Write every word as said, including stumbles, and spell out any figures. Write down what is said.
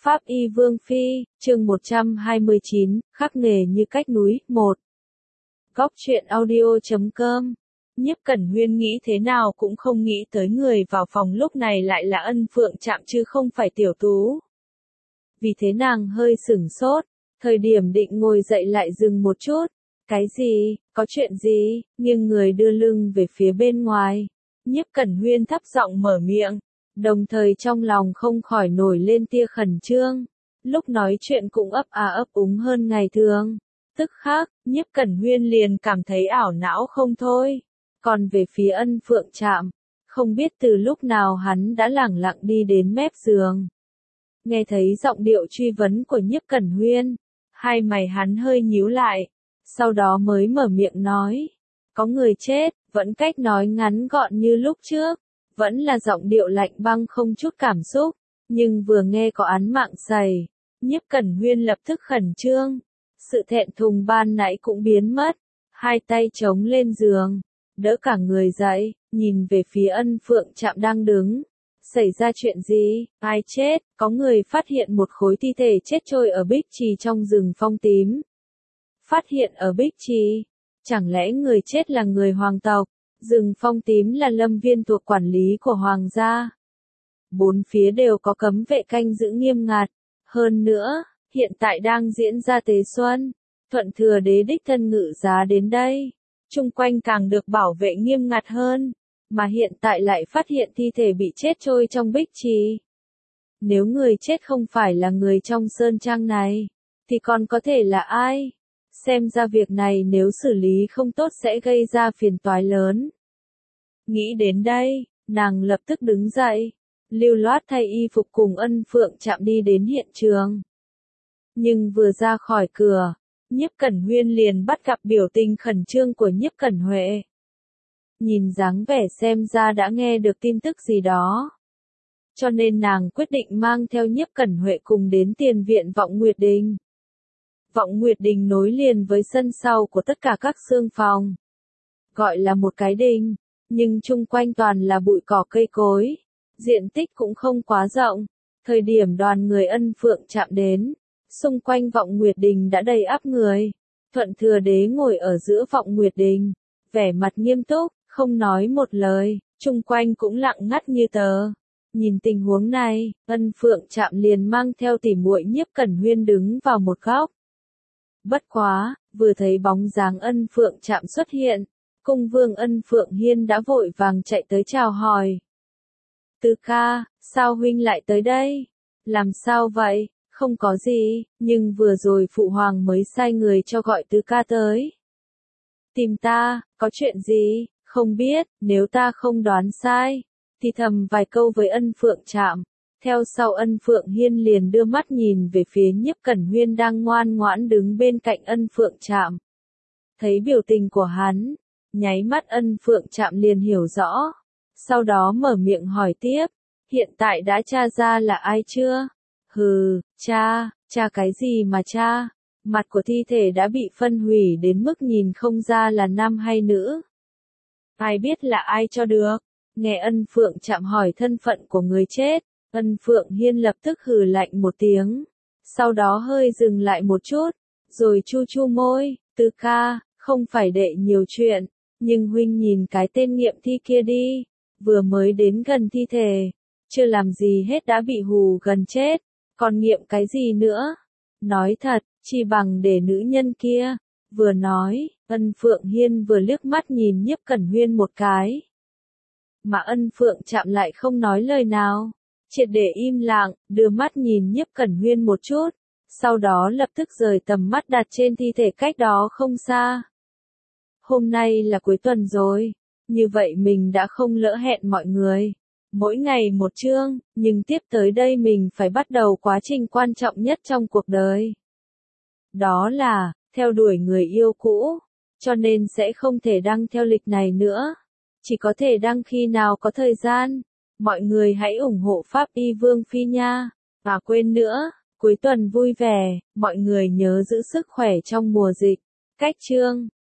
Pháp Y Vương Phi, chương một trăm hai mươi chín, khắc nghề như cách núi, một. Góc truyện audio chấm com. Nhiếp Cẩn Huyên nghĩ thế nào cũng không nghĩ tới người vào phòng lúc này lại là Ân Phượng Trạm chứ không phải Tiểu Tú. Vì thế nàng hơi sửng sốt, thời điểm định ngồi dậy lại dừng một chút. Cái gì, có chuyện gì, nghiêng người đưa lưng về phía bên ngoài. Nhiếp Cẩn Huyên thấp giọng mở miệng, đồng thời trong lòng không khỏi nổi lên tia khẩn trương. Lúc nói chuyện cũng ấp à ấp úng hơn ngày thường. Tức khắc, Nhiếp Cẩn Huyên liền cảm thấy ảo não không thôi. Còn về phía Ân Phượng Trạm, không biết từ lúc nào hắn đã lẳng lặng đi đến mép giường. Nghe thấy giọng điệu truy vấn của Nhiếp Cẩn Huyên, hai mày hắn hơi nhíu lại, sau đó mới mở miệng nói. Có người chết, vẫn cách nói ngắn gọn như lúc trước, vẫn là giọng điệu lạnh băng không chút cảm xúc, nhưng vừa nghe có án mạng xảy, Nhiếp Cẩn Huyên lập tức khẩn trương. Sự thẹn thùng ban nãy cũng biến mất, hai tay chống lên giường, đỡ cả người dậy, nhìn về phía Ân Phượng Trạm đang đứng. Xảy ra chuyện gì, ai chết, có người phát hiện một khối thi thể chết trôi ở Bích Trì trong rừng phong tím. Phát hiện ở Bích Trì, chẳng lẽ người chết là người hoàng tộc, rừng phong tím là lâm viên thuộc quản lý của hoàng gia. Bốn phía đều có cấm vệ canh giữ nghiêm ngặt, hơn nữa, hiện tại đang diễn ra tế xuân, thuận thừa đế đích thân ngự giá đến đây, chung quanh càng được bảo vệ nghiêm ngặt hơn, mà hiện tại lại phát hiện thi thể bị chết trôi trong Bích Trì. Nếu người chết không phải là người trong sơn trang này, thì còn có thể là ai? Xem ra việc này nếu xử lý không tốt sẽ gây ra phiền toái lớn. Nghĩ đến đây, nàng lập tức đứng dậy, lưu loát thay y phục cùng Ân Phượng Trạm đi đến hiện trường. Nhưng vừa ra khỏi cửa, Nhiếp Cẩn Huyên liền bắt gặp biểu tình khẩn trương của Nhiếp Cẩn Huệ. Nhìn dáng vẻ xem ra đã nghe được tin tức gì đó. Cho nên nàng quyết định mang theo Nhiếp Cẩn Huệ cùng đến tiền viện Vọng Nguyệt Đình. Vọng Nguyệt Đình nối liền với sân sau của tất cả các xương phòng. Gọi là một cái đình, nhưng chung quanh toàn là bụi cỏ cây cối. Diện tích cũng không quá rộng. Thời điểm đoàn người Ân Phượng Trạm đến, xung quanh Vọng Nguyệt Đình đã đầy ắp người. Thuận thừa đế ngồi ở giữa Vọng Nguyệt Đình, vẻ mặt nghiêm túc, không nói một lời, chung quanh cũng lặng ngắt như tờ. Nhìn tình huống này, Ân Phượng Trạm liền mang theo tỉ muội Nhiếp Cẩn Huyên đứng vào một góc. Bất quá, vừa thấy bóng dáng Ân Phượng Trạm xuất hiện, cung vương Ân Phượng Hiên đã vội vàng chạy tới chào hỏi. Tứ ca, sao huynh lại tới đây? Làm sao vậy? Không có gì, nhưng vừa rồi phụ hoàng mới sai người cho gọi tứ ca tới. Tìm ta, có chuyện gì? Không biết, nếu ta không đoán sai, thì thầm vài câu với Ân Phượng Trạm. Theo sau Ân Phượng Hiên liền đưa mắt nhìn về phía Nhiếp Cẩn Huyên đang ngoan ngoãn đứng bên cạnh Ân Phượng Trạm. Thấy biểu tình của hắn, nháy mắt Ân Phượng Trạm liền hiểu rõ. Sau đó mở miệng hỏi tiếp, hiện tại đã tra ra là ai chưa? Hừ, cha, cha cái gì mà cha? Mặt của thi thể đã bị phân hủy đến mức nhìn không ra là nam hay nữ. Ai biết là ai cho được? Nghe Ân Phượng Trạm hỏi thân phận của người chết, Ân Phượng Hiên lập tức hừ lạnh một tiếng. Sau đó hơi dừng lại một chút, rồi chu chu môi, tứ ca, không phải đệ nhiều chuyện, nhưng huynh nhìn cái tên nghiệm thi kia đi, vừa mới đến gần thi thể, chưa làm gì hết đã bị hù gần chết, còn nghiệm cái gì nữa? Nói thật, chỉ bằng để nữ nhân kia. Vừa nói, Ân Phượng Hiên vừa liếc mắt nhìn Nhiếp Cẩn Huyên một cái. Mà Ân Phượng Trạm lại không nói lời nào, triệt để im lặng, đưa mắt nhìn Nhiếp Cẩn Huyên một chút, sau đó lập tức rời tầm mắt đặt trên thi thể cách đó không xa. Hôm nay là cuối tuần rồi, như vậy mình đã không lỡ hẹn mọi người. Mỗi ngày một chương, nhưng tiếp tới đây mình phải bắt đầu quá trình quan trọng nhất trong cuộc đời. Đó là, theo đuổi người yêu cũ, cho nên sẽ không thể đăng theo lịch này nữa. Chỉ có thể đăng khi nào có thời gian. Mọi người hãy ủng hộ Pháp Y Vương Phi nha. Và quên nữa, cuối tuần vui vẻ, mọi người nhớ giữ sức khỏe trong mùa dịch. Cách chương